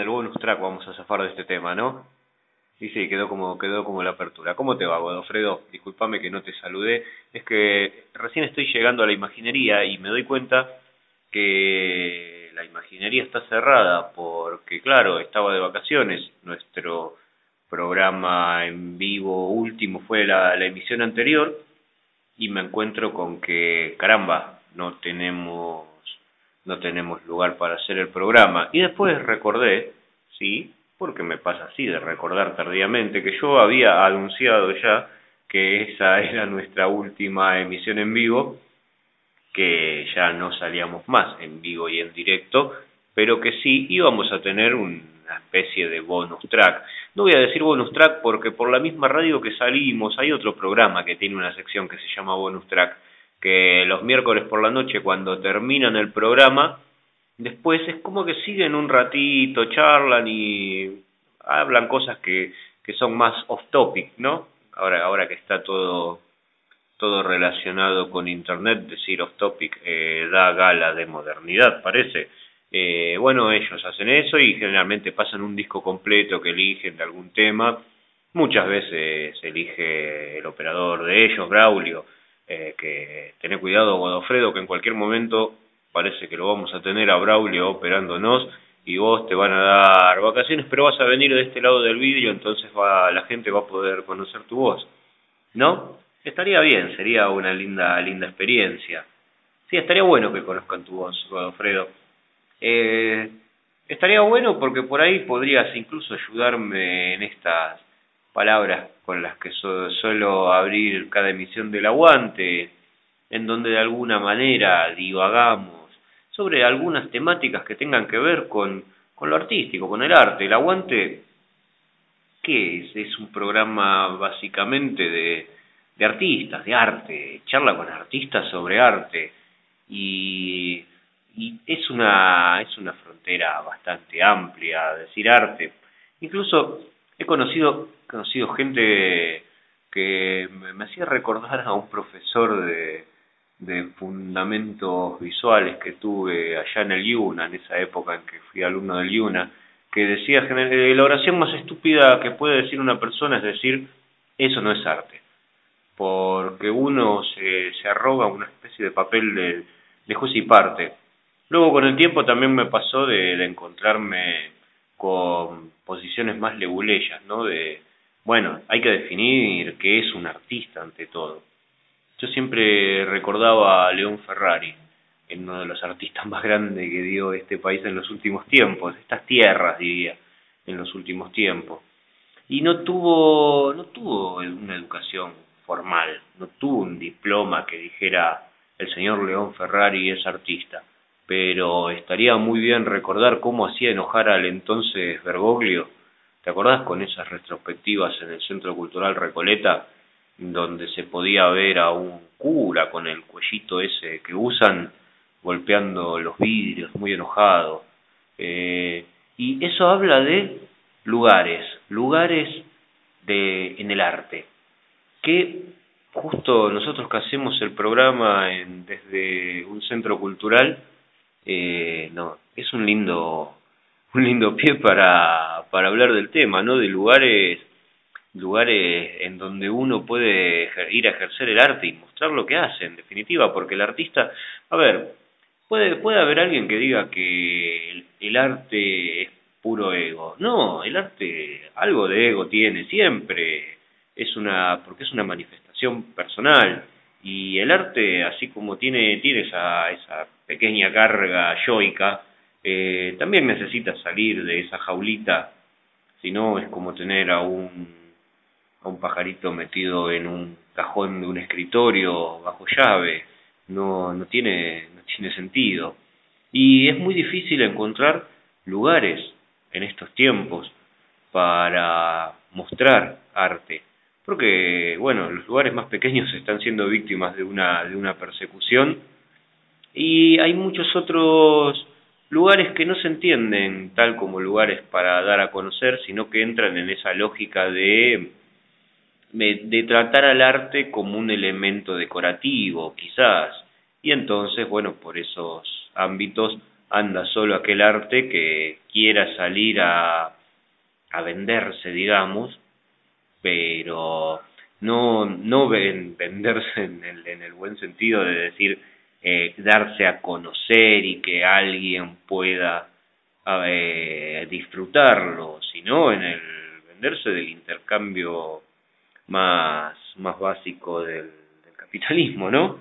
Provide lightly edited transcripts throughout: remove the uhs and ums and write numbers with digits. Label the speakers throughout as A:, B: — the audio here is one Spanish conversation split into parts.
A: el bonus track vamos a zafar de este tema, ¿no? Y sí, quedó como la apertura. ¿Cómo te va, Godofredo? Discúlpame que no te saludé. Es que recién estoy llegando a la imaginería y me doy cuenta que la imaginería está cerrada porque, claro, estaba de vacaciones. Nuestro programa en vivo último fue la emisión anterior y me encuentro con que, caramba, no tenemos lugar para hacer el programa. Y después recordé, sí, porque me pasa así de recordar tardíamente, que yo había anunciado ya que esa era nuestra última emisión en vivo, que ya no salíamos más en vivo y en directo, pero que sí íbamos a tener una especie de bonus track. No voy a decir bonus track porque por la misma radio que salimos hay otro programa que tiene una sección que se llama bonus track, que los miércoles por la noche cuando terminan el programa, después es como que siguen un ratito, charlan y hablan cosas que son más off topic, ¿no? Ahora que está todo relacionado con internet, decir off topic da gala de modernidad, parece. Bueno, ellos hacen eso y generalmente pasan un disco completo que eligen de algún tema. Muchas veces elige el operador de ellos, Braulio, que tené cuidado, Godofredo, que en cualquier momento parece que lo vamos a tener a Braulio operándonos y vos te van a dar vacaciones, pero vas a venir de este lado del vidrio, entonces la gente va a poder conocer tu voz, ¿no? Estaría bien, sería una linda experiencia. Sí, estaría bueno que conozcan tu voz, Godofredo. Eh, Estaría bueno porque por ahí podrías incluso ayudarme en estas palabras con las que suelo abrir cada emisión del Aguante, en donde de alguna manera divagamos sobre algunas temáticas que tengan que ver con lo artístico, con el arte. El Aguante, ¿qué es? Es un programa básicamente de artistas, de arte, charla con artistas sobre arte y, y es una frontera bastante amplia decir arte. Incluso he conocido gente que me hacía recordar a un profesor de fundamentos visuales que tuve allá en el IUNA, en esa época en que fui alumno del IUNA, que decía la oración más estúpida que puede decir una persona es decir, eso no es arte, porque uno se arroga una especie de papel de juez y parte. Luego con el tiempo también me pasó de encontrarme con posiciones más leguleyas, ¿no? Bueno, hay que definir qué es un artista ante todo. Yo siempre recordaba a León Ferrari, en uno de los artistas más grandes que dio este país en los últimos tiempos, estas tierras diría, en los últimos tiempos. Y no tuvo una educación formal, no tuvo un diploma que dijera el señor León Ferrari es artista, pero estaría muy bien recordar cómo hacía enojar al entonces Bergoglio. ¿Te acordás con esas retrospectivas en el Centro Cultural Recoleta, donde se podía ver a un cura con el cuellito ese que usan, golpeando los vidrios, muy enojado? Y eso habla de lugares en el arte, que justo nosotros que hacemos el programa desde un centro cultural, no, es un lindo pie para hablar del tema, ¿no? De lugares en donde uno puede ir a ejercer el arte y mostrar lo que hace, en definitiva, porque el artista, a ver, puede haber alguien que diga que el arte es puro ego. No, el arte algo de ego tiene siempre, porque es una manifestación personal y el arte, así como tiene esa pequeña carga yoica, también necesita salir de esa jaulita, si no es como tener a un pajarito metido en un cajón de un escritorio bajo llave. No tiene sentido. Y es muy difícil encontrar lugares en estos tiempos para mostrar arte. Porque, bueno, los lugares más pequeños están siendo víctimas de una persecución y hay muchos otros lugares que no se entienden tal como lugares para dar a conocer, sino que entran en esa lógica de tratar al arte como un elemento decorativo, quizás. Y entonces, bueno, por esos ámbitos anda solo aquel arte que quiera salir a venderse, digamos, pero no venderse en el buen sentido de decir darse a conocer y que alguien pueda disfrutarlo, sino en el venderse del intercambio más básico del capitalismo, ¿no?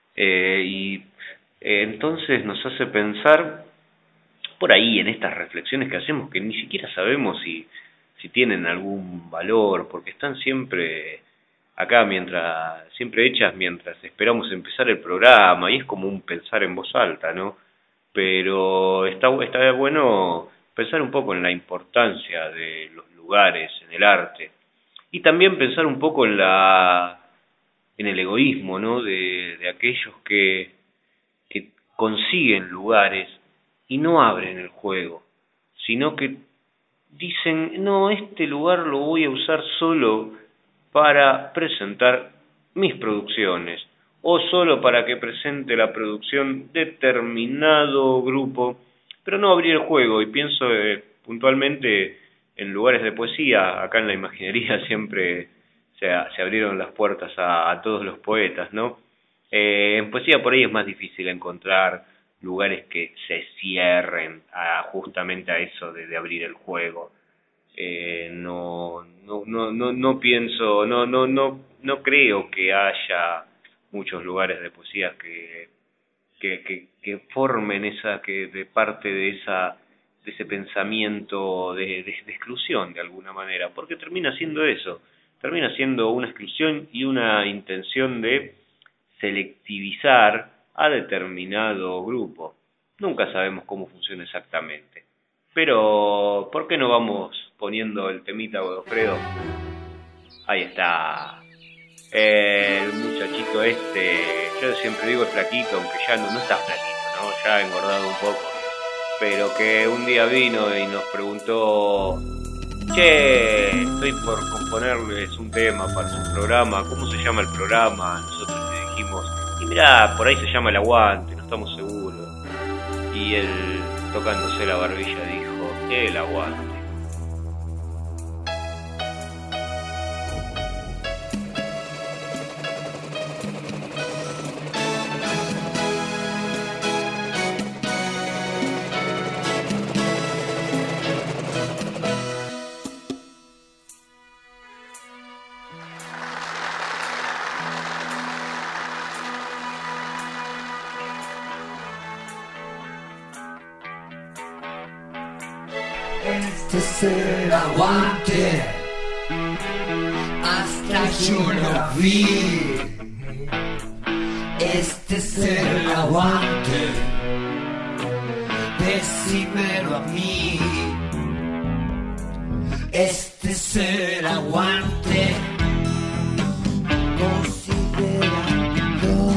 A: Entonces nos hace pensar por ahí en estas reflexiones que hacemos que ni siquiera sabemos si tienen algún valor, porque están siempre acá siempre hechas mientras esperamos empezar el programa, y es como un pensar en voz alta, ¿no? Pero está bueno pensar un poco en la importancia de los lugares en el arte, y también pensar un poco en el egoísmo, ¿no? De aquellos que consiguen lugares y no abren el juego, sino que dicen, no, este lugar lo voy a usar solo para presentar mis producciones, o solo para que presente la producción determinado grupo, pero no abrir el juego. Y pienso puntualmente en lugares de poesía. Acá en la imaginería siempre se abrieron las puertas a todos los poetas, ¿no? En poesía por ahí es más difícil encontrar lugares que se cierren justamente a eso de abrir el juego. No pienso, no creo que haya muchos lugares de poesía que formen de parte de ese pensamiento de exclusión de alguna manera, porque termina siendo eso, termina siendo una exclusión y una intención de selectivizar a determinado grupo. Nunca sabemos cómo funciona exactamente. Pero, ¿por qué no vamos poniendo el temita, Godofredo? Ahí está. El muchachito yo siempre digo el flaquito, aunque ya no está flaquito, ¿no? Ya ha engordado un poco. Pero que un día vino y nos preguntó, che, estoy por componerles un tema para su programa, ¿cómo se llama el programa? Nosotros le dijimos, y mirá, por ahí se llama El Aguante, no estamos seguros. Y él, tocándose la barbilla, dijo, El Aguante.
B: Este es el aguante, hasta yo lo vi. Este es el aguante, decímelo a mí. Este es el aguante, considéralo.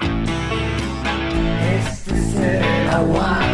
B: Este es el aguante.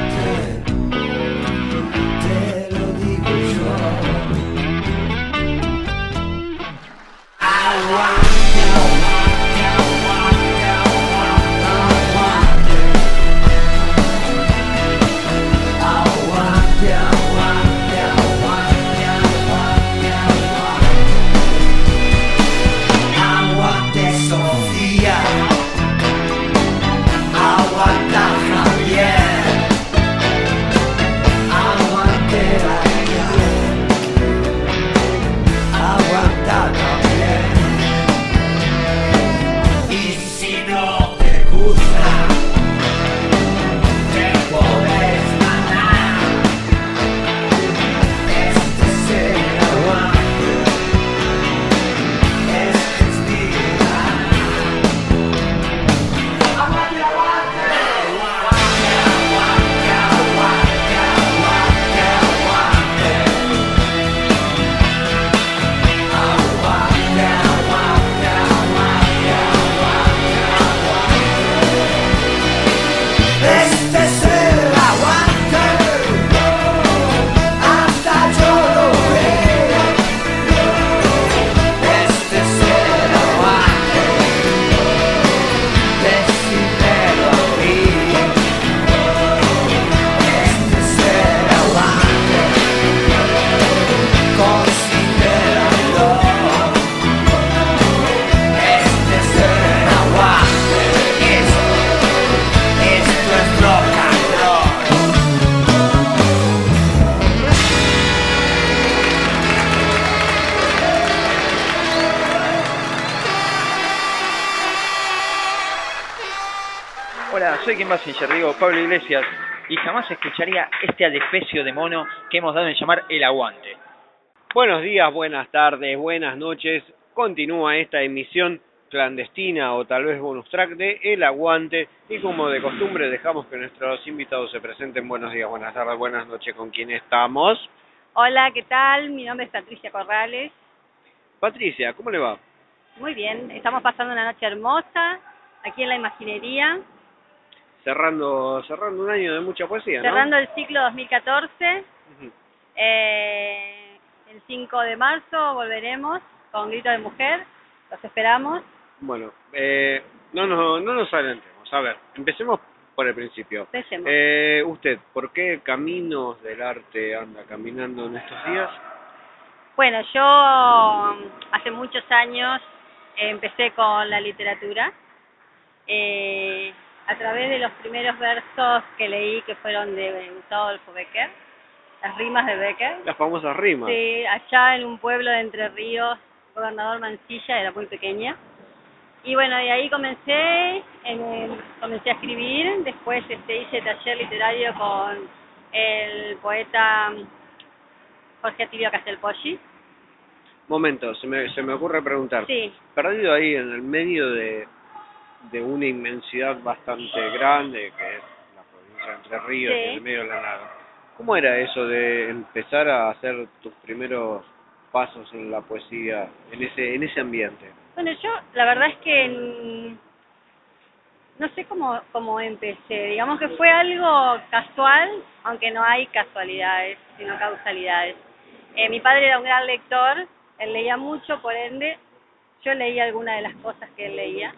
C: soy Kim Basinger, digo Pablo Iglesias, y jamás escucharía este adefesio de mono que hemos dado en llamar El Aguante.
D: Buenos días, buenas tardes, buenas noches. Continúa esta emisión clandestina o tal vez bonus track de El Aguante, y como de costumbre dejamos que nuestros invitados se presenten. Buenos días, buenas tardes, buenas noches. ¿Con quién estamos?
E: Hola, ¿qué tal? Mi nombre es Patricia Corrales.
D: Patricia, ¿cómo le va?
E: Muy bien, estamos pasando una noche hermosa aquí en la Imaginería,
D: Cerrando un año de mucha poesía, ¿no?
E: cerrando el ciclo 2014.
D: Ujú.
E: El 5 de marzo volveremos con Grito de Mujer, los esperamos.
D: Bueno, no nos adelantemos. A ver, empecemos por el principio.
E: Empecemos.
D: Usted, ¿por qué caminos del arte anda caminando en estos días?
E: Bueno, yo hace muchos años empecé con la literatura, a través de los primeros versos que leí, que fueron de Gustavo Adolfo Bécquer, las rimas de Bécquer.
D: Las famosas rimas.
E: Sí, allá en un pueblo de Entre Ríos, Gobernador Mansilla, era muy pequeña. Y bueno, de ahí comencé a escribir. Después hice taller literario con el poeta Jorge Atilio Castelpoggi.
D: Momento, se me ocurre preguntar.
E: Sí.
D: Perdido ahí en el medio de una inmensidad bastante grande, que es la provincia de Entre Ríos,
E: Sí.
D: en el medio de la nada. ¿Cómo era eso de empezar a hacer tus primeros pasos en la poesía, en ese ambiente?
E: Bueno, yo la verdad es que no sé cómo empecé. Digamos que fue algo casual, aunque no hay casualidades, sino causalidades. Mi padre era un gran lector, él leía mucho, por ende, yo leía algunas de las cosas que él leía.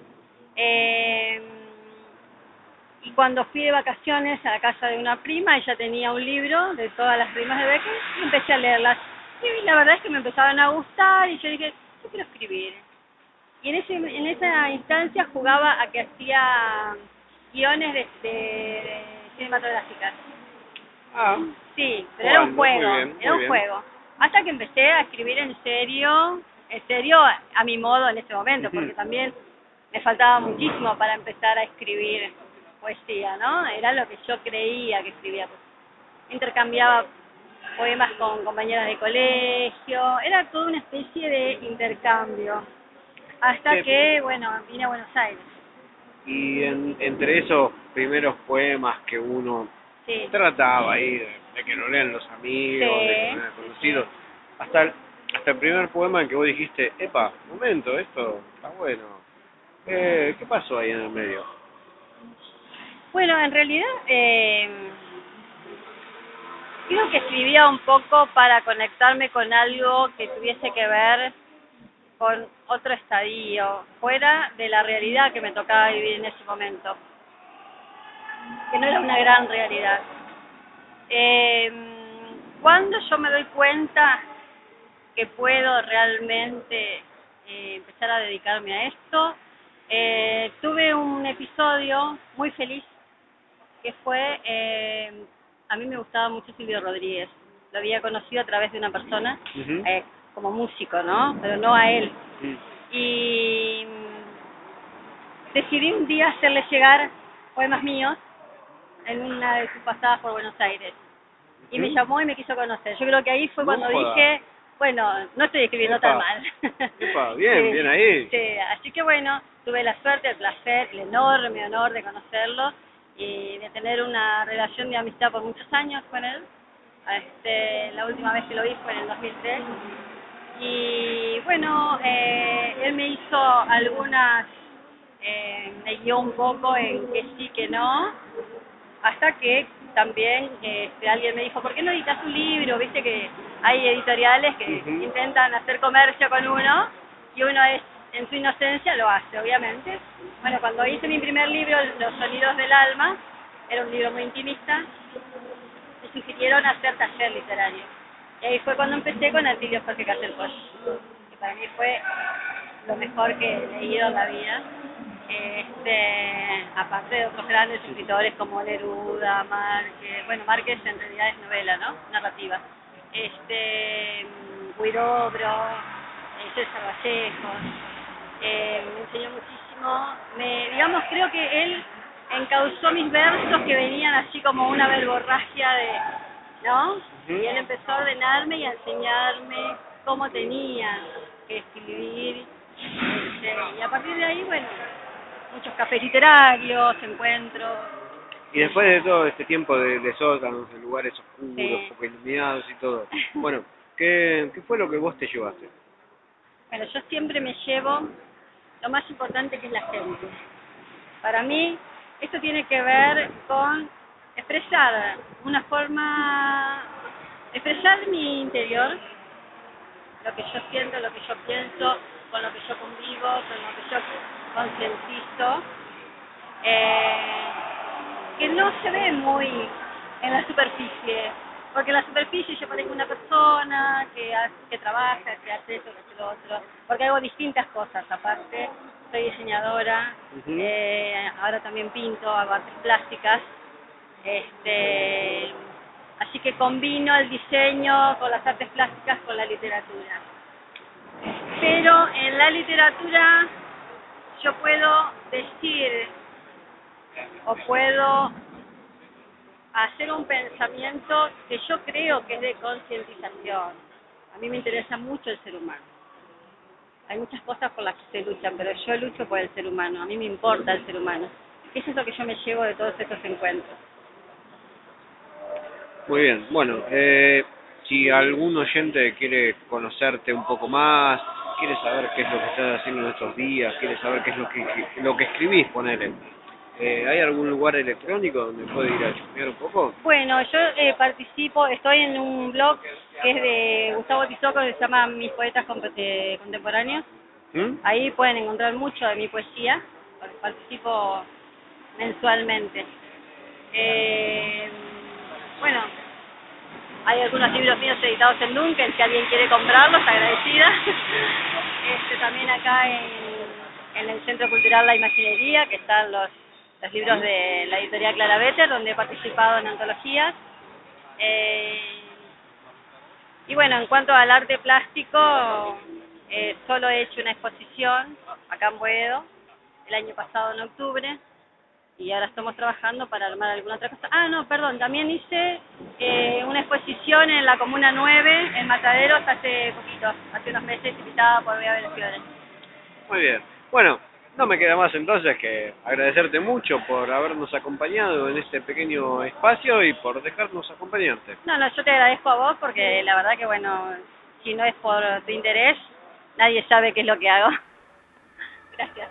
E: Y cuando fui de vacaciones a la casa de una prima, ella tenía un libro de todas las rimas de Bécquer y empecé a leerlas. Y la verdad es que me empezaron a gustar y yo dije, yo quiero escribir. Y en esa instancia jugaba a que hacía guiones de cinematográficas.
D: Ah,
E: Sí, pero era un
D: bueno,
E: juego,
D: muy bien,
E: era
D: muy
E: un
D: bien.
E: juego. Hasta que empecé a escribir en serio a mi modo en ese momento, porque
D: Ujú.
E: también me faltaba muchísimo para empezar a escribir poesía, ¿no? Era lo que yo creía que escribía. Intercambiaba poemas con compañeras de colegio, era toda una especie de intercambio. Hasta
D: Sí.
E: que, bueno, vine a Buenos Aires.
D: Y entre esos primeros poemas que uno
E: Sí.
D: trataba ahí de que lo lean los amigos,
E: Sí,
D: de que lo lean conocidos, hasta el primer poema en que vos dijiste, epa, momento, esto está bueno. ¿Qué pasó ahí en el medio?
E: Bueno, en realidad creo que escribía un poco para conectarme con algo que tuviese que ver con otro estadio, fuera de la realidad que me tocaba vivir en ese momento, que no era una gran realidad. Cuando yo me doy cuenta que puedo realmente empezar a dedicarme a esto, tuve un episodio muy feliz que fue, a mí me gustaba mucho Silvio Rodríguez, lo había conocido a través de una persona,
D: Ujú.
E: como músico, ¿no? Pero no a él.
D: Mm.
E: Y decidí un día hacerle llegar poemas míos en una de sus pasadas por Buenos Aires. Y me
D: ¿Mm?
E: llamó y me quiso conocer. Yo creo que ahí fue
D: No
E: cuando
D: joda.
E: dije, bueno, no estoy escribiendo
D: Epa.
E: tan mal.
D: Epa, bien,
E: Sí,
D: bien ahí.
E: sí, así que bueno, tuve la suerte, el placer, el enorme honor de conocerlo y de tener una relación de amistad por muchos años con él. La última vez que lo vi fue en el 2003. Y bueno, él me hizo algunas, me guió un poco en que sí, que no, hasta que también alguien me dijo, ¿por qué no editas un libro? Viste que hay editoriales que
D: Ujú.
E: intentan hacer comercio con uno y uno es, en su inocencia lo hace, obviamente. Bueno, cuando hice mi primer libro, Los Sonidos del Alma, era un libro muy intimista, me sugirieron hacer taller literario. Y ahí fue cuando empecé con Atilio Jorge Castelpoggi, que para mí fue lo mejor que he leído en la vida. Aparte de otros grandes escritores como Neruda, Márquez, bueno, Márquez en realidad es novela, ¿no? Narrativa. Huidobro, César Vallejos, me enseñó muchísimo. Digamos, creo que él encauzó mis versos que venían así como una verborragia de, ¿no? Y él empezó a ordenarme y a enseñarme cómo tenía que escribir. Y a partir de ahí, bueno, muchos cafés literarios, encuentros.
D: Y después de todo este tiempo de sótanos, de lugares oscuros,
E: Sí.
D: poco iluminados y todo, bueno, ¿qué fue lo que vos te llevaste?
E: Bueno, yo siempre me llevo lo más importante, que es la gente. Para mí, esto tiene que ver con expresar una forma, expresar mi interior, lo que yo siento, lo que yo pienso, con lo que yo convivo, con lo que yo concientizo, que no se ve muy en la superficie, porque en la superficie yo parezco una persona que trabaja, que hace esto, que hace lo otro, porque hago distintas cosas, aparte soy diseñadora, ahora también pinto, hago artes plásticas, así que combino el diseño con las artes plásticas con la literatura. Pero en la literatura yo puedo decir o puedo hacer un pensamiento que yo creo que es de concientización. A mí me interesa mucho el ser humano. Hay muchas cosas por las que se luchan, pero yo lucho por el ser humano. A mí me importa el ser humano. Eso es lo que yo me llevo de todos estos encuentros.
D: Muy bien, bueno, si algún oyente quiere conocerte un poco más, quiere saber qué es lo que estás haciendo en estos días, quiere saber qué es lo que escribís, ponele. ¿Hay algún lugar electrónico donde puede ir a chusmear un poco?
E: Bueno, yo participo, estoy en un blog que es de Gustavo Tizoco, que se llama Mis Poetas Contemporáneos. Ahí pueden encontrar mucho de mi poesía, participo mensualmente. Bueno, hay algunos libros míos editados en Dunkel, si alguien quiere comprarlos, agradecida. También acá en el Centro Cultural La Imaginería, que están los libros de la editorial Clara Better, donde he participado en antologías. Y bueno, en cuanto al arte plástico, solo he hecho una exposición acá en Boedo, el año pasado en octubre, y ahora estamos trabajando para armar alguna otra cosa. También hice una exposición en la Comuna 9, en Mataderos, hace poquito, hace unos meses, invitada por Bea Flores.
D: Muy bien, bueno, no me queda más entonces que agradecerte mucho por habernos acompañado en este pequeño espacio y por dejarnos acompañarte.
E: No, yo te agradezco a vos porque la verdad que, bueno, si no es por tu interés, nadie sabe qué es lo que hago. Gracias.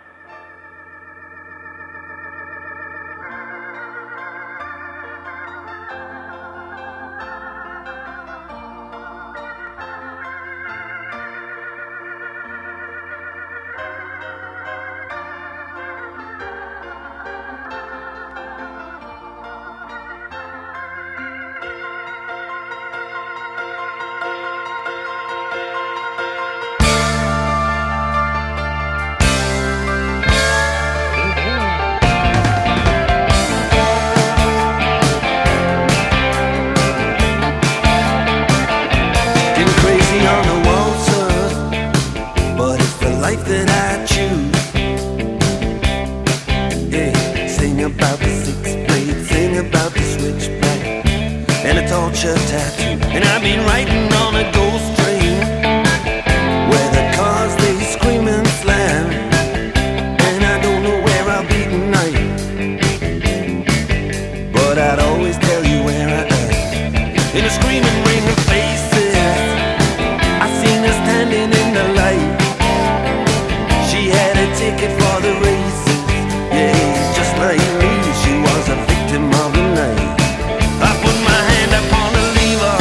B: Tattoo. And I've been riding on a ghost train where the cars they scream and slam, and I don't know where I'll be tonight, but I'd always tell you where I am. In a screaming ring of faces, I seen her standing in the light. She had a ticket for the races, yeah, just like me, she was a victim of the night. I put my hand upon the lever,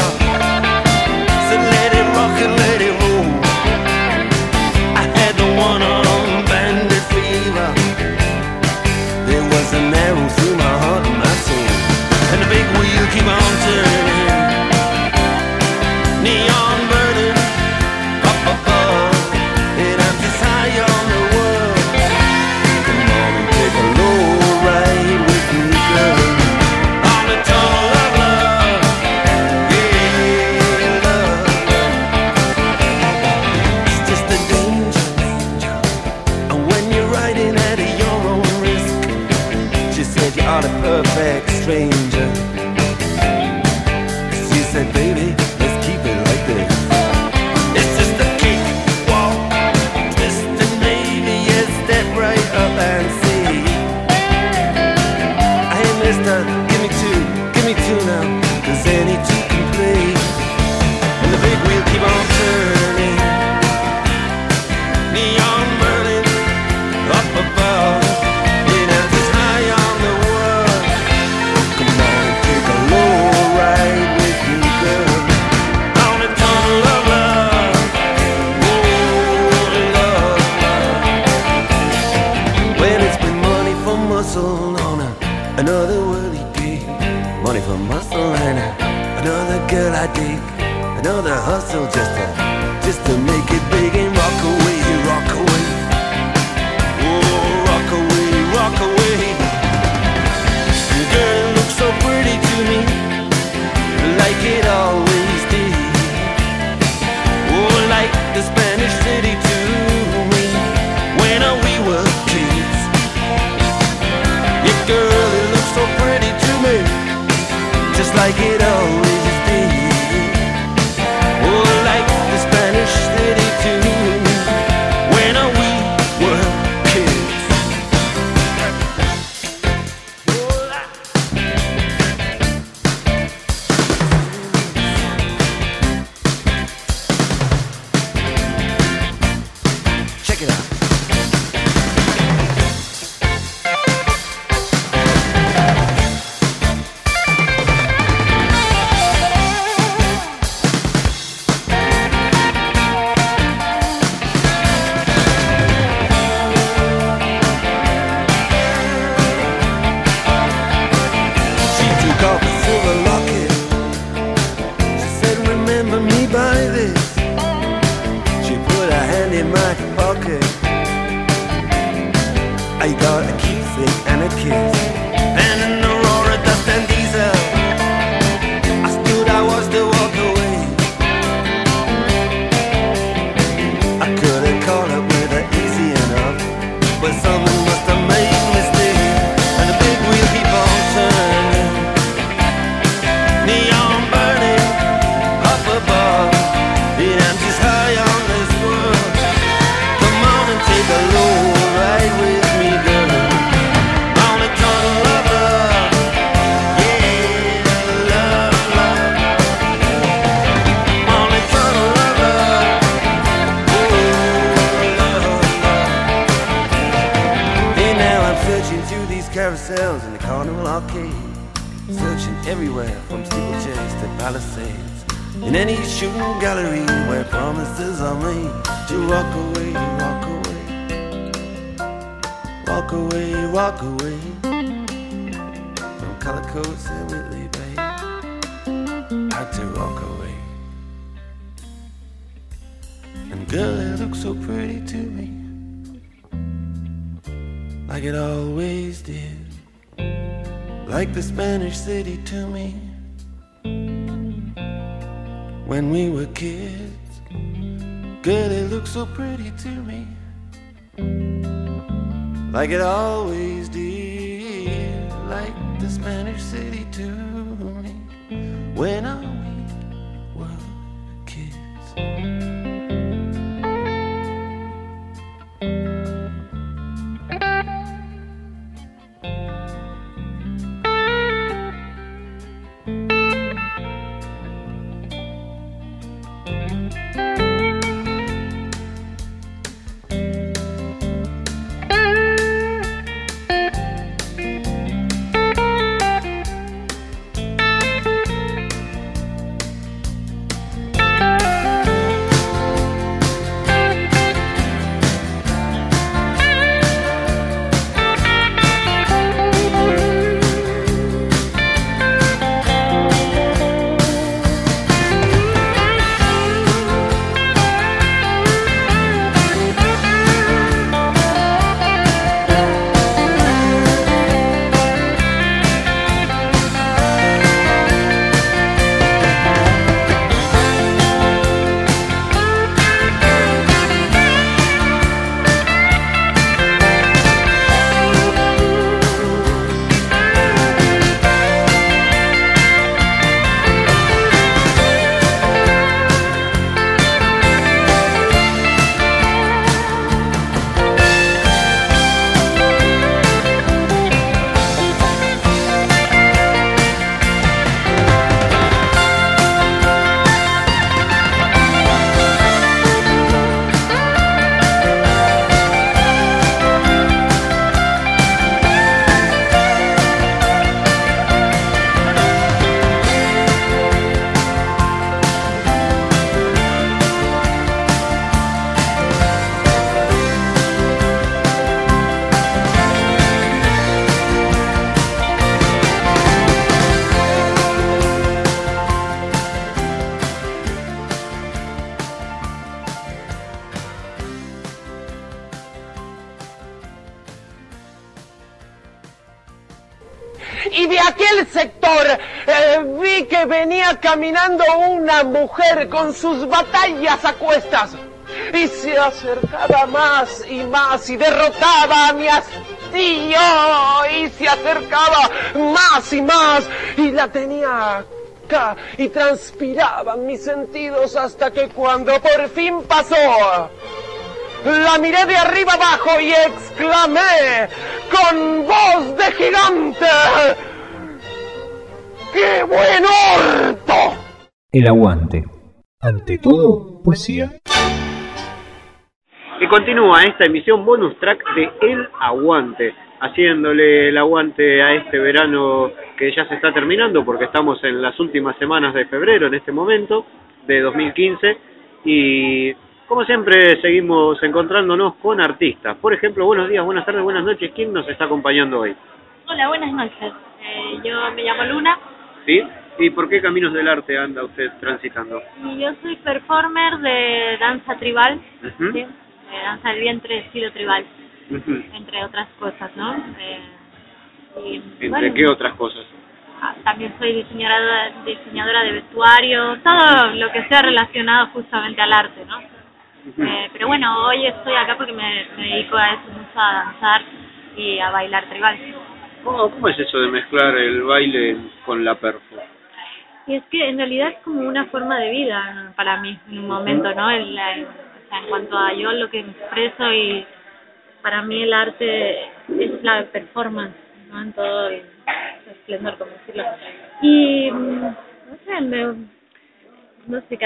B: I dig. Another hustle just to make it big and rock away, rock away. Oh, rock away, rock away. Girl, it looks so pretty to me, like it always did. Oh, like the Spanish city to me, when we were kids. Yeah, girl, it looks so pretty to me, just like it always did. Oh, like the Spanish city to me, when we were kids. Check it out. I got a keepsake and a kiss, and an Aurora dust and diesel. I stood, I was to walk away. I couldn't call it with her easy enough, but something must have made me stay. And the big wheel keep on turning, neon burning up above. Yeah, I'm just high on this world. Come on and take a load ride with me, girl. On a tunnel of love, yeah, love, love. On a tunnel of love, oh, love, love. Hey, now I'm searching through these carousels in the Carnival Arcade, searching everywhere from steeplechase to Palisades, in any shooting gallery where promises are made to walk away, walk away, walk away, walk away from color coats and Whitley Bay. Had to walk away. And girl, it looks so pretty to me, like it always did, like the Spanish city to me, when we were kids. Girl, it looks so pretty to me, like it always did, like the Spanish city to me, when we were kids.
F: y de aquel sector vi que venía caminando una mujer con sus batallas a cuestas y se acercaba más y derrotaba a mi hastío y se acercaba más y la tenía acá y transpiraban mis sentidos hasta que cuando por fin pasó, la miré de arriba abajo y exclamé con voz de gigante: ¡qué buen orto!
G: El aguante. Ante todo, poesía.
D: Y continúa esta emisión bonus track de El Aguante, haciéndole el aguante a este verano que ya se está terminando, porque estamos en las últimas semanas de febrero en este momento, de 2015, y como siempre seguimos encontrándonos con artistas. Por ejemplo, buenos días, buenas tardes, buenas noches. ¿Quién nos está acompañando hoy?
H: Hola, buenas noches. Yo me llamo Luna.
D: ¿Sí? ¿Y por qué caminos del arte anda usted transitando?
H: Y yo soy performer de danza tribal,
D: Uh-huh.
H: ¿sí? De danza del vientre, estilo tribal,
D: Uh-huh.
H: entre otras cosas, ¿no?
D: ¿Entre
H: bueno,
D: qué otras cosas?
H: También soy diseñadora de vestuario, todo lo que sea relacionado justamente al arte, ¿no?
D: Uh-huh.
H: Pero bueno, hoy estoy acá porque me dedico a eso mucho, a danzar y a bailar tribal.
D: ¿Cómo es eso de mezclar el baile con la perfo?
H: Y es que en realidad es como una forma de vida para mí en un momento, ¿no? O sea, en cuanto a yo lo que expreso, y para mí el arte es la performance, ¿no? En todo el esplendor, como decirlo. Y no sé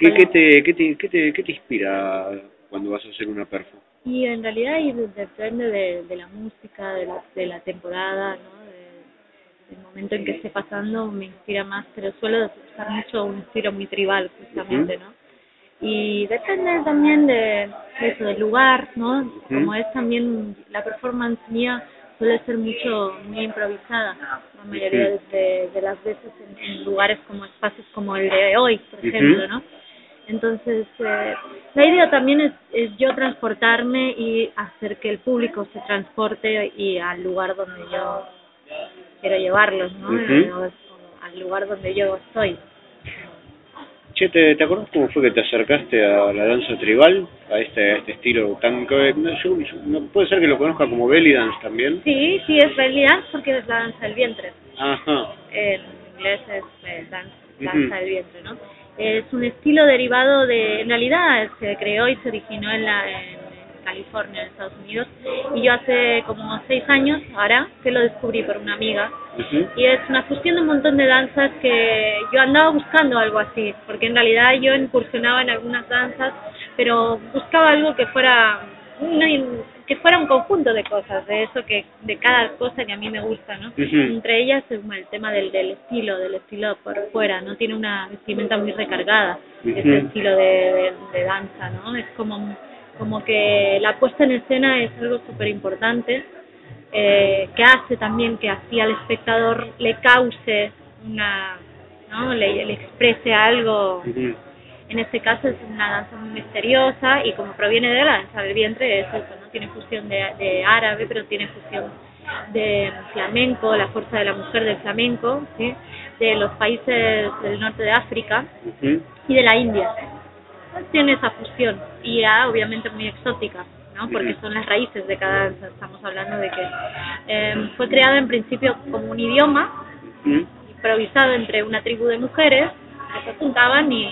D: ¿Qué te inspira cuando vas a hacer una perfo?
H: Y en realidad depende de la música, de la temporada, ¿no? El momento en que esté pasando me inspira más, pero suelo usar mucho un estilo muy tribal, justamente, ¿no? Y depende también de eso, del lugar, ¿no? Como es también la performance mía, suele ser muy improvisada, la mayoría de las veces en lugares como espacios como el de hoy, por ejemplo, ¿no? Entonces, la idea también es yo transportarme y hacer que el público se transporte y al lugar donde yo quiero llevarlos, ¿no? Al lugar donde yo estoy.
D: Che, ¿te acuerdas cómo fue que te acercaste a la danza tribal? A este estilo tan... No, ¿puede ser que lo conozca como belly dance también?
H: Sí, es belly dance porque es la danza del vientre.
D: Ajá.
H: En inglés es danza del vientre, ¿no? Es un estilo derivado de... En realidad se creó y se originó en California, en Estados Unidos, y yo hace como 6 años ahora que lo descubrí por una amiga, y es una fusión de un montón de danzas que yo andaba buscando algo así, porque en realidad yo incursionaba en algunas danzas, pero buscaba algo que fuera un conjunto de cosas, de eso de cada cosa que a mí me gusta, ¿no? Entre ellas el tema del estilo por fuera, ¿no? Tiene una vestimenta muy recargada, ese estilo de danza, ¿no? Es como que la puesta en escena es algo súper importante, que hace también que así al espectador le cause ¿no? Le exprese algo. En este caso es una danza muy misteriosa, y como proviene de la danza del vientre, es eso, ¿no? Tiene fusión de árabe, pero tiene fusión de flamenco, la fuerza de la mujer del flamenco, ¿sí? De los países del norte de África y de la India. Tiene esa fusión, y obviamente muy exótica, ¿no? Porque son las raíces de cada danza. Estamos hablando de que fue creado en principio como un idioma improvisado entre una tribu de mujeres que se juntaban y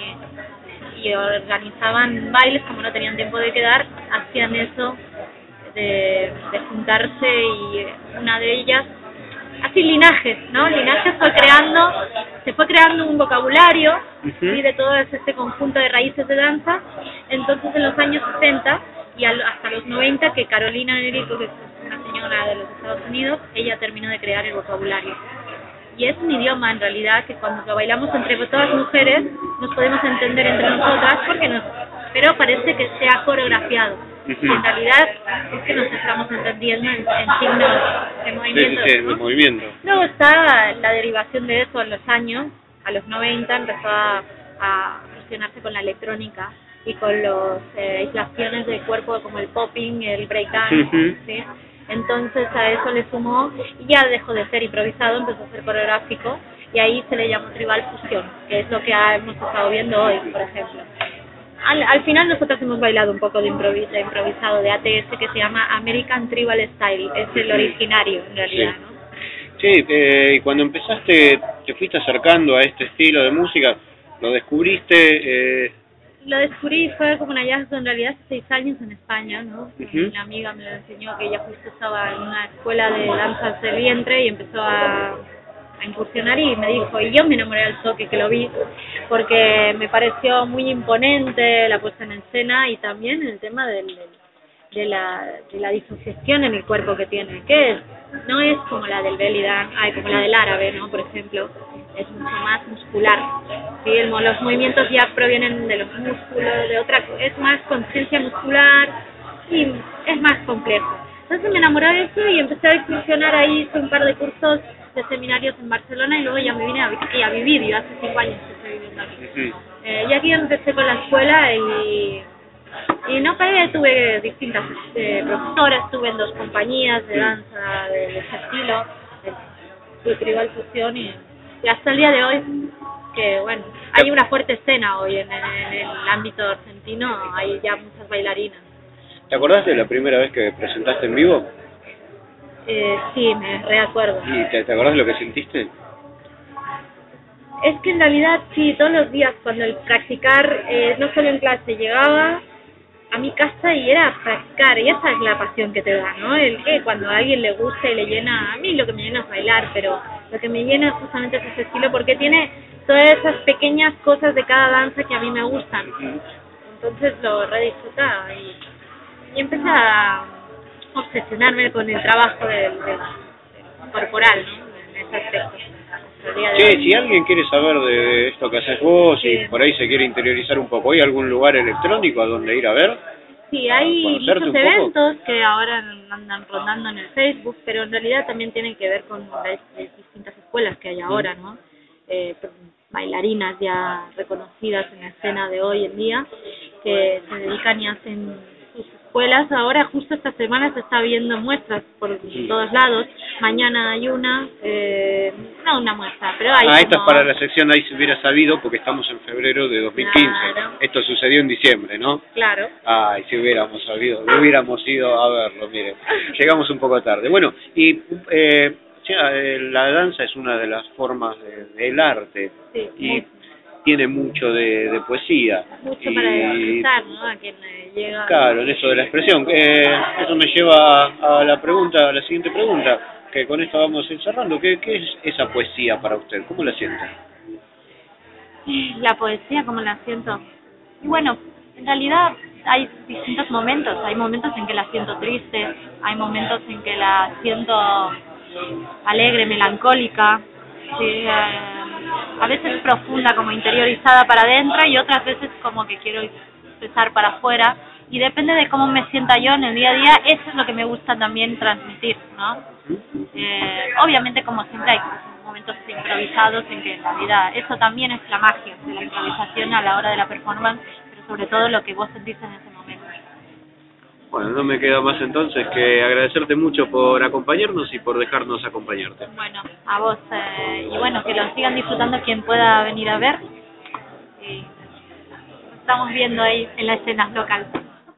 H: organizaban bailes. Como no tenían tiempo de quedar, hacían eso de juntarse, y una de ellas, así linajes, ¿no? Linajes se fue creando un vocabulario, y de todo este conjunto de raíces de danza. Entonces en los años 60 y hasta los 90, que Carolina Negrito, que es una señora de los Estados Unidos, ella terminó de crear el vocabulario. Y es un idioma en realidad que cuando lo bailamos entre todas las mujeres nos podemos entender entre nosotras, pero parece que se ha coreografiado. En realidad es que nos estamos entendiendo en signos de movimiento.
D: Sí, de movimiento.
H: Luego está la derivación de eso a los 90 empezó a fusionarse con la electrónica y con las aislaciones del cuerpo como el popping, el breakdance, ¿sí? Entonces a eso le sumó, y ya dejó de ser improvisado, empezó a ser coreográfico, y ahí se le llamó Tribal Fusión, que es lo que hemos estado viendo hoy, por ejemplo. Al final nosotros hemos bailado un poco de improvisado de ATS, que se llama American Tribal Style, es el originario en realidad,
D: sí.
H: ¿no?
D: Sí, y cuando empezaste, te fuiste acercando a este estilo de música, lo descubriste...
H: Lo descubrí, fue como un hallazgo en realidad hace 6 años en España, ¿no? Una amiga me lo enseñó, que ella justo estaba en una escuela de danzas del vientre y empezó a incursionar, y me dijo, y yo me enamoré al toque que lo vi, porque me pareció muy imponente la puesta en escena, y también el tema de la disociación en el cuerpo que tiene, que no es como la del belly dance, como la del árabe, ¿no? Por ejemplo, es mucho más muscular, ¿sí? Los movimientos ya provienen de los músculos, es más conciencia muscular y es más complejo. Entonces me enamoré de eso y empecé a incursionar ahí, hice un par de cursos de seminarios en Barcelona, y luego ya me vine a vivir, yo hace 5 años que estoy viviendo aquí. Y aquí empecé con la escuela y no paré, tuve distintas profesoras, estuve en 2 compañías de danza de ese estilo, de Tribal Fusión, y hasta el día de hoy, que bueno, hay una fuerte escena hoy en el ámbito argentino, hay ya muchas bailarinas.
D: ¿Te acordás de la primera vez que presentaste en vivo?
H: Sí, me reacuerdo.
D: ¿Y te acordás de lo que sentiste?
H: Es que en realidad sí, todos los días cuando el practicar, no solo en clase, llegaba a mi casa y era practicar, y esa es la pasión que te da, ¿no? El que cuando a alguien le gusta y le llena, a mí lo que me llena es bailar, pero lo que me llena justamente es ese estilo, porque tiene todas esas pequeñas cosas de cada danza que a mí me gustan. Entonces lo redisfrutaba y empecé a obsesionarme con el trabajo del corporal, ¿no? En ese aspecto.
D: Sí, si alguien quiere saber de esto que haces vos, sí, y por ahí se quiere interiorizar un poco, ¿hay algún lugar electrónico a donde ir a ver?
H: Sí, hay muchos eventos que ahora andan rondando en el Facebook, pero en realidad también tienen que ver con las distintas escuelas que hay ahora, ¿no? Bailarinas ya reconocidas en la escena de hoy en día, que se dedican y hacen sus escuelas. Ahora justo esta semana se está viendo muestras por todos lados. Mañana hay una, no una muestra, pero hay
D: esta es para la sección Ahí se hubiera sabido, porque estamos en febrero de 2015. Claro. Esto sucedió en diciembre, ¿no?
H: Claro.
D: Ay, si hubiéramos sabido, hubiéramos ido a verlo, mire. Llegamos un poco tarde. Bueno, y la danza es una de las formas del arte. Sí, y tiene mucho de poesía.
H: Mucho para expresar, ¿no? A quien llega.
D: Claro, en eso de la expresión. Eso me lleva a la siguiente pregunta, que con esto vamos encerrando. ¿Qué es esa poesía para usted? ¿Cómo la siente?
H: La poesía, ¿cómo la siento? Bueno, en realidad hay distintos momentos. Hay momentos en que la siento triste, hay momentos en que la siento alegre, melancólica, sí, a veces profunda, como interiorizada para adentro, y otras veces como que quiero expresar para afuera, y depende de cómo me sienta yo en el día a día. Eso es lo que me gusta también transmitir, ¿no? Obviamente, como siempre, hay momentos improvisados en que en la vida, eso también es la magia de la improvisación a la hora de la performance, pero sobre todo lo que vos sentís en ese momento.
D: Bueno, no me queda más entonces que agradecerte mucho por acompañarnos y por dejarnos acompañarte.
H: Bueno, a vos, y bueno, que lo sigan disfrutando quien pueda venir a ver. Y estamos viendo ahí en la escena local.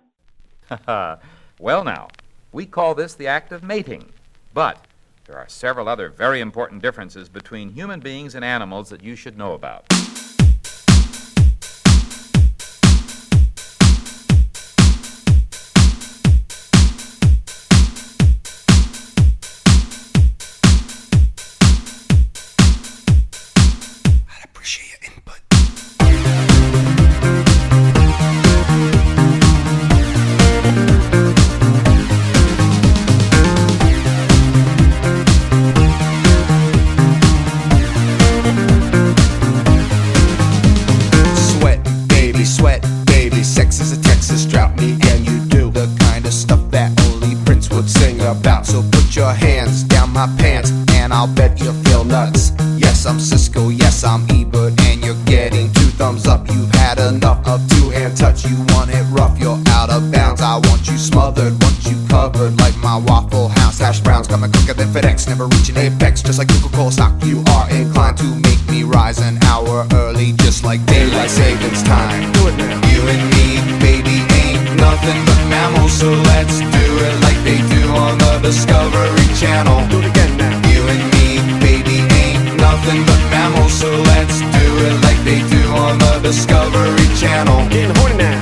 I: Well now, we call this the act of mating, but there are several other very important differences between human beings and animals that you should know about.
B: Touch, you want it rough, you're out of bounds. I want you smothered, want you covered like my Waffle House.
J: Browns, hash browns, got me quicker than FedEx, never reaching apex, just like Coca-Cola stock. You are inclined to make me rise an hour early, just like daylight savings time. Do it now. You and me, baby, ain't nothing but mammals, so let's do it like they do on the Discovery Channel. Do it again now. You and me, baby, ain't nothing but mammals, so let's do it like they do on the Discovery Channel. Getting horny now.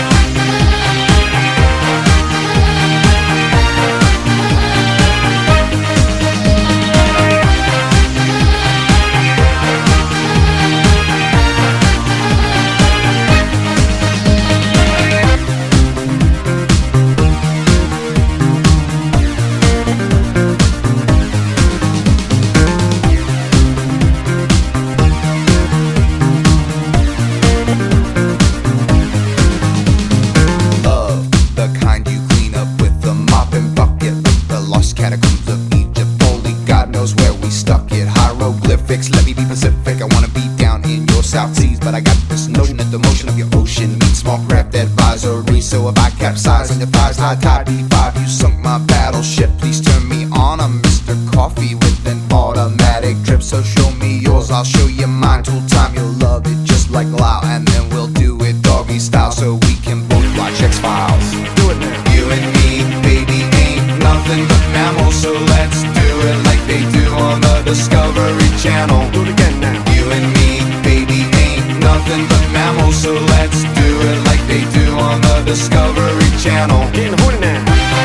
J: Let me be Pacific, I wanna be down in your South Seas, but I got this notion that the motion of your ocean meets small craft advisory. So if I capsize on your thighs, high tide B5, you sunk my battleship. Please turn me on, I'm Mr. Coffee with an automatic drip. So show me yours, I'll show you mine. Tool time, you'll love it just like Lau, and then we'll do it doggy style, so we can both watch X-Files. Do it now. You and me, baby, ain't nothing but mammals, so let's do it like they do on the Discovery Channel. Do it again now. You and me, baby, ain't nothing but mammals, so let's do it like they do on the Discovery Channel. Getting horny now.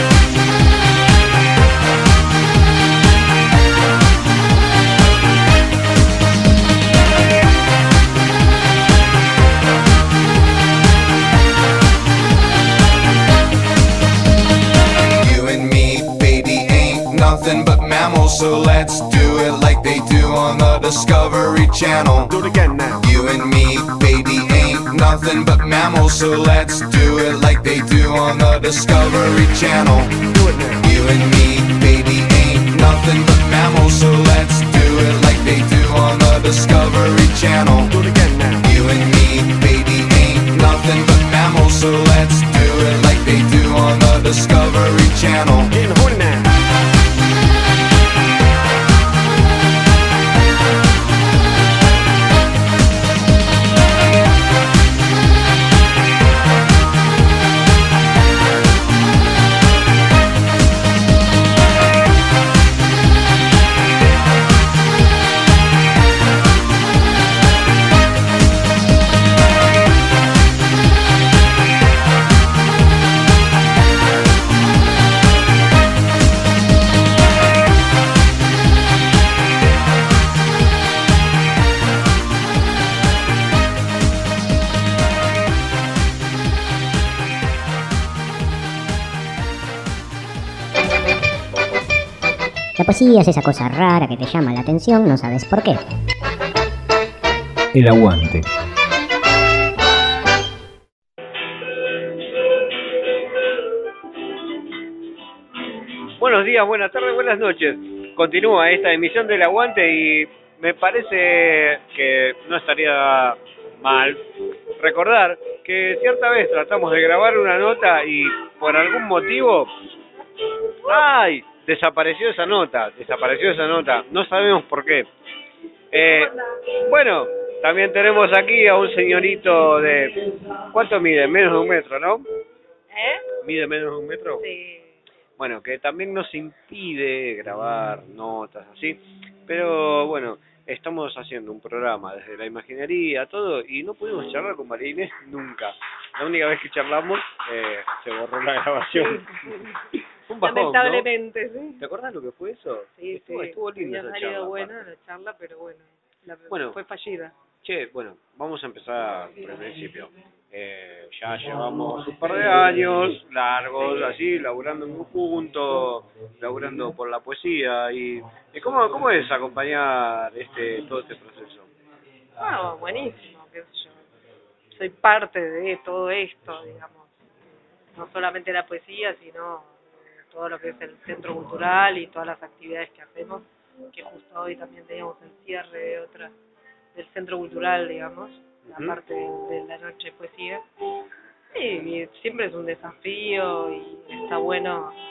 J: Nothing but mammals, so let's do it like they do on the Discovery Channel. Do it again now. You and me, baby, ain't nothing but mammals, so let's do it like they do on the Discovery Channel. Do it now. You and me, baby, ain't nothing but mammals, so let's do it like they do on the Discovery Channel. Do it again now. You and me, baby, ain't nothing but mammals, so let's do it like they do on the Discovery Channel. Getting horny now.
K: La poesía es esa cosa rara que te llama la atención, no sabes por qué.
G: El aguante.
D: Buenos días, buenas tardes, buenas noches. Continúa esta emisión del Aguante y me parece que no estaría mal recordar que cierta vez tratamos de grabar una nota y por algún motivo... ¡Ay! Desapareció esa nota, no sabemos por qué. Bueno, también tenemos aquí a un señorito de... ¿Cuánto mide? Menos de 1 metro, ¿no? ¿Mide menos de 1 metro?
L: Sí.
D: Bueno, que también nos impide grabar notas así, pero bueno, estamos haciendo un programa desde la imaginería, todo, y no pudimos charlar con María Inés nunca. La única vez que charlamos se borró la grabación. Un bajón,
L: lamentablemente,
D: ¿no?
L: sí.
D: ¿Te acordás lo que fue eso?
L: Sí,
D: estuvo lindo esa charla.
L: Salido buena la charla, pero bueno, fue fallida.
D: Che, bueno, vamos a empezar por el principio. Ya llevamos un par de años largos, así, laburando en conjunto, laburando por la poesía. ¿Y cómo es acompañar todo este proceso?
L: Bueno, buenísimo, qué sé yo. Soy parte de todo esto, digamos. No solamente la poesía, sino todo lo que es el centro cultural y todas las actividades que hacemos, que justo hoy también teníamos el cierre de otra del centro cultural, digamos, la parte de la noche de poesía. Y siempre es un desafío y está bueno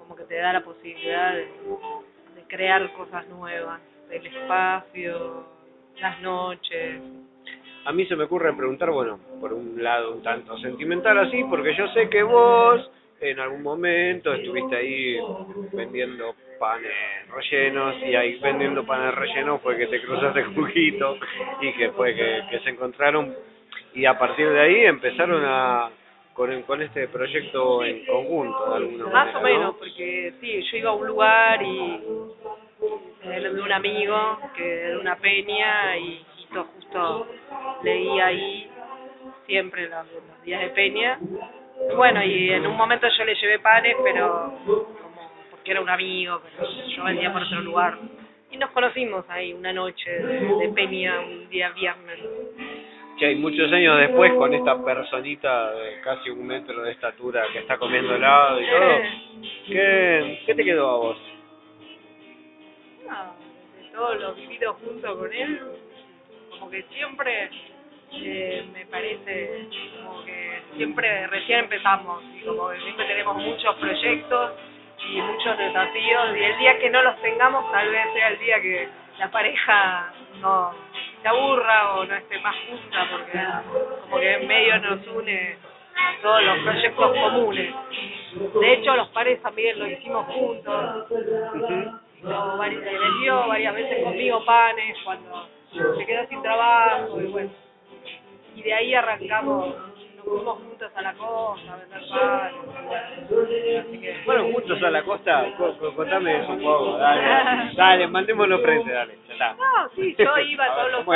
L: como que te da la posibilidad de crear cosas nuevas, el espacio, las noches.
D: A mí se me ocurre preguntar, bueno, por un lado un tanto sentimental así, porque yo sé que vos en algún momento estuviste ahí vendiendo panes rellenos, y ahí vendiendo panes rellenos fue que te cruzaste con Huguito y que fue que se encontraron, y a partir de ahí empezaron con este proyecto en conjunto de alguna manera,
L: más o menos, ¿no? Porque sí, yo iba a un lugar y de un amigo que de una peña, y justo leía ahí siempre los días de peña. Bueno, y en un momento yo le llevé panes, pero como porque era un amigo, pero yo vendía por otro lugar. Y nos conocimos ahí una noche de peña, un día viernes.
D: Che, y muchos años después, con esta personita de casi 1 metro de estatura que está comiendo helado y todo, ¿qué te quedó a vos?
L: No, de todo lo vivido junto con él, como que siempre me parece como que siempre recién empezamos, y como que siempre tenemos muchos proyectos y muchos desafíos, y el día que no los tengamos tal vez sea el día que la pareja no se aburra o no esté más junta, porque como que en medio nos une todos los proyectos comunes. De hecho, los pares también lo hicimos juntos. Vendió varias veces conmigo panes cuando se quedó sin trabajo, y bueno, y de ahí arrancamos, nos fuimos juntos a la costa a vender panes, así que...
D: Bueno, juntos a la costa, contame eso un poco, dale, mandémonos frente, dale, ya está.
L: No, sí, yo iba todos los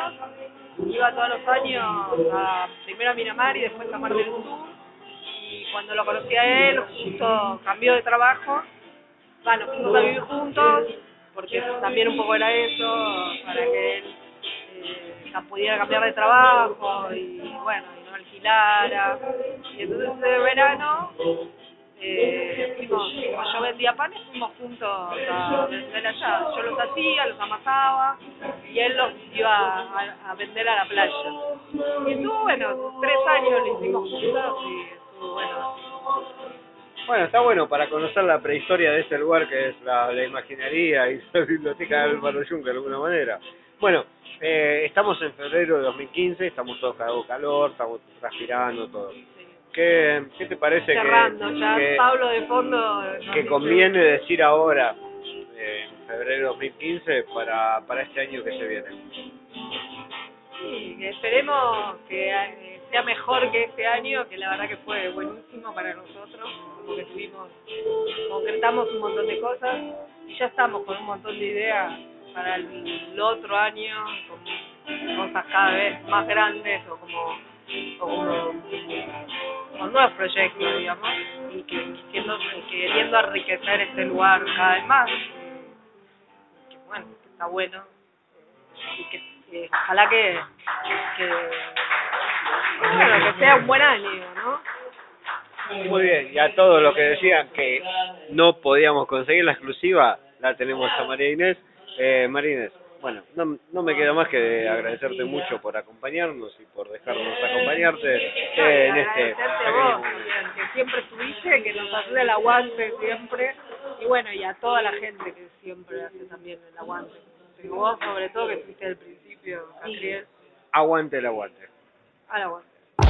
L: años, primero a Miramar y después a Mar del Sur, y cuando lo conocí a él, justo cambió de trabajo, nos fuimos a vivir juntos, porque también un poco era eso, para que él pudiera cambiar de trabajo y bueno, y no alquilara. Y entonces de verano fuimos, como yo vendía panes, fuimos juntos a vender allá. Yo los hacía, los amasaba y él los iba a vender a la playa. Y estuvo bueno, 3 años lo hicimos juntos y estuvo bueno.
D: Bueno, está bueno para conocer la prehistoria de este lugar que es la imaginería y la biblioteca de Álvaro Yunque de alguna manera. Bueno, estamos en febrero de 2015, estamos todos cagados calor, estamos transpirando todo. ¿Qué te parece
L: que Pablo de fondo
D: que conviene decir ahora, en febrero de 2015, para este año que se viene?
L: Sí, esperemos que sea mejor que este año, que la verdad que fue buenísimo para nosotros, porque concretamos un montón de cosas y ya estamos con un montón de ideas para el otro año, con cosas cada vez más grandes o con nuevos proyectos, digamos, y queriendo enriquecer este lugar cada vez más, que bueno, que está bueno, y que ojalá que sea un buen año, ¿no?
D: Muy bien, y a todos los que decían que no podíamos conseguir la exclusiva, la tenemos a María Inés. María Inés, bueno, no me queda más que agradecerte mucho por acompañarnos y por dejarnos acompañarte en este
L: vos, que siempre estuviste, que nos hace el aguante siempre, y bueno, y a toda la gente que siempre hace también el aguante. Y vos sobre todo que estuviste al principio, Gabriel.
D: Aguante el aguante.
L: Al aguante.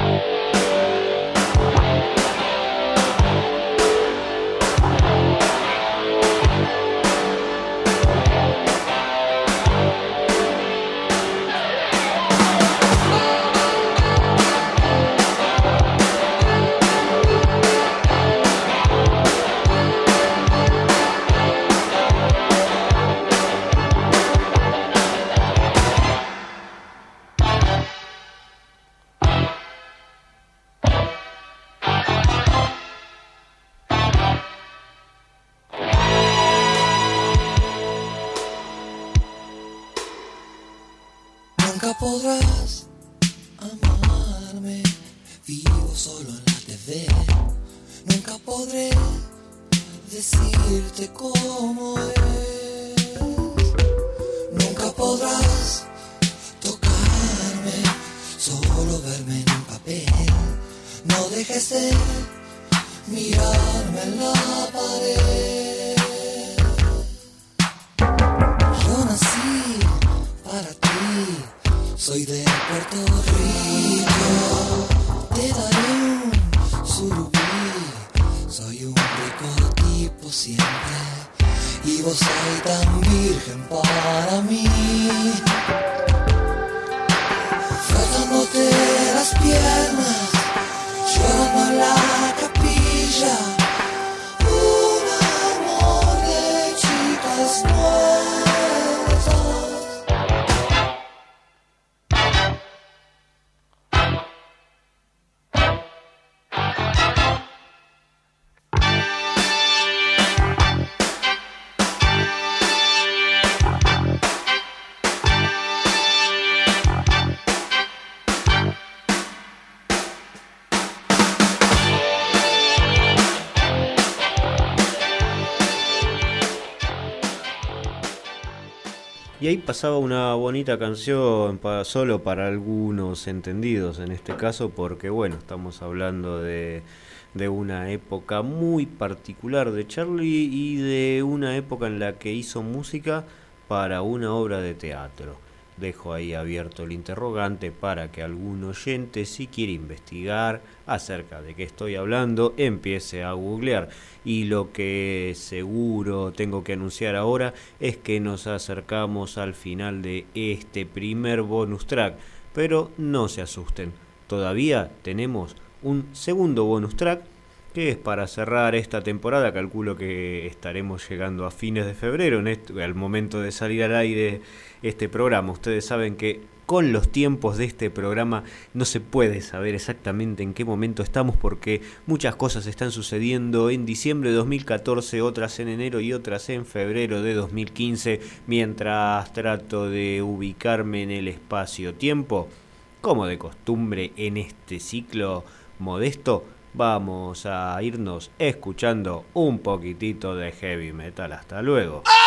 B: Nunca podrás amarme, vivo solo en la TV. Nunca podré decirte cómo es. Nunca podrás tocarme, solo verme en un papel. No dejes de mirarme en la pared. Yo nací para ti, soy de Puerto Rico, te daré un surubí, soy un rico tipo siempre, y vos soy tan virgen para mí. Frotándote las piernas, llorando en la capilla, un amor de chicas muertas.
D: Y ahí pasaba una bonita canción solo para algunos entendidos en este caso, porque bueno, estamos hablando de una época muy particular de Charlie y de una época en la que hizo música para una obra de teatro. Dejo ahí abierto el interrogante para que algún oyente, si quiere investigar acerca de qué estoy hablando, empiece a googlear. Y lo que seguro tengo que anunciar ahora es que nos acercamos al final de este primer bonus track. Pero no se asusten, todavía tenemos un segundo bonus track que es para cerrar esta temporada. Calculo que estaremos llegando a fines de febrero, al momento de salir al aire este programa. Ustedes saben que con los tiempos de este programa no se puede saber exactamente en qué momento estamos, porque muchas cosas están sucediendo en diciembre de 2014, otras en enero y otras en febrero de 2015, mientras trato de ubicarme en el espacio-tiempo. Como de costumbre en este ciclo modesto, vamos a irnos escuchando un poquitito de heavy metal. Hasta luego.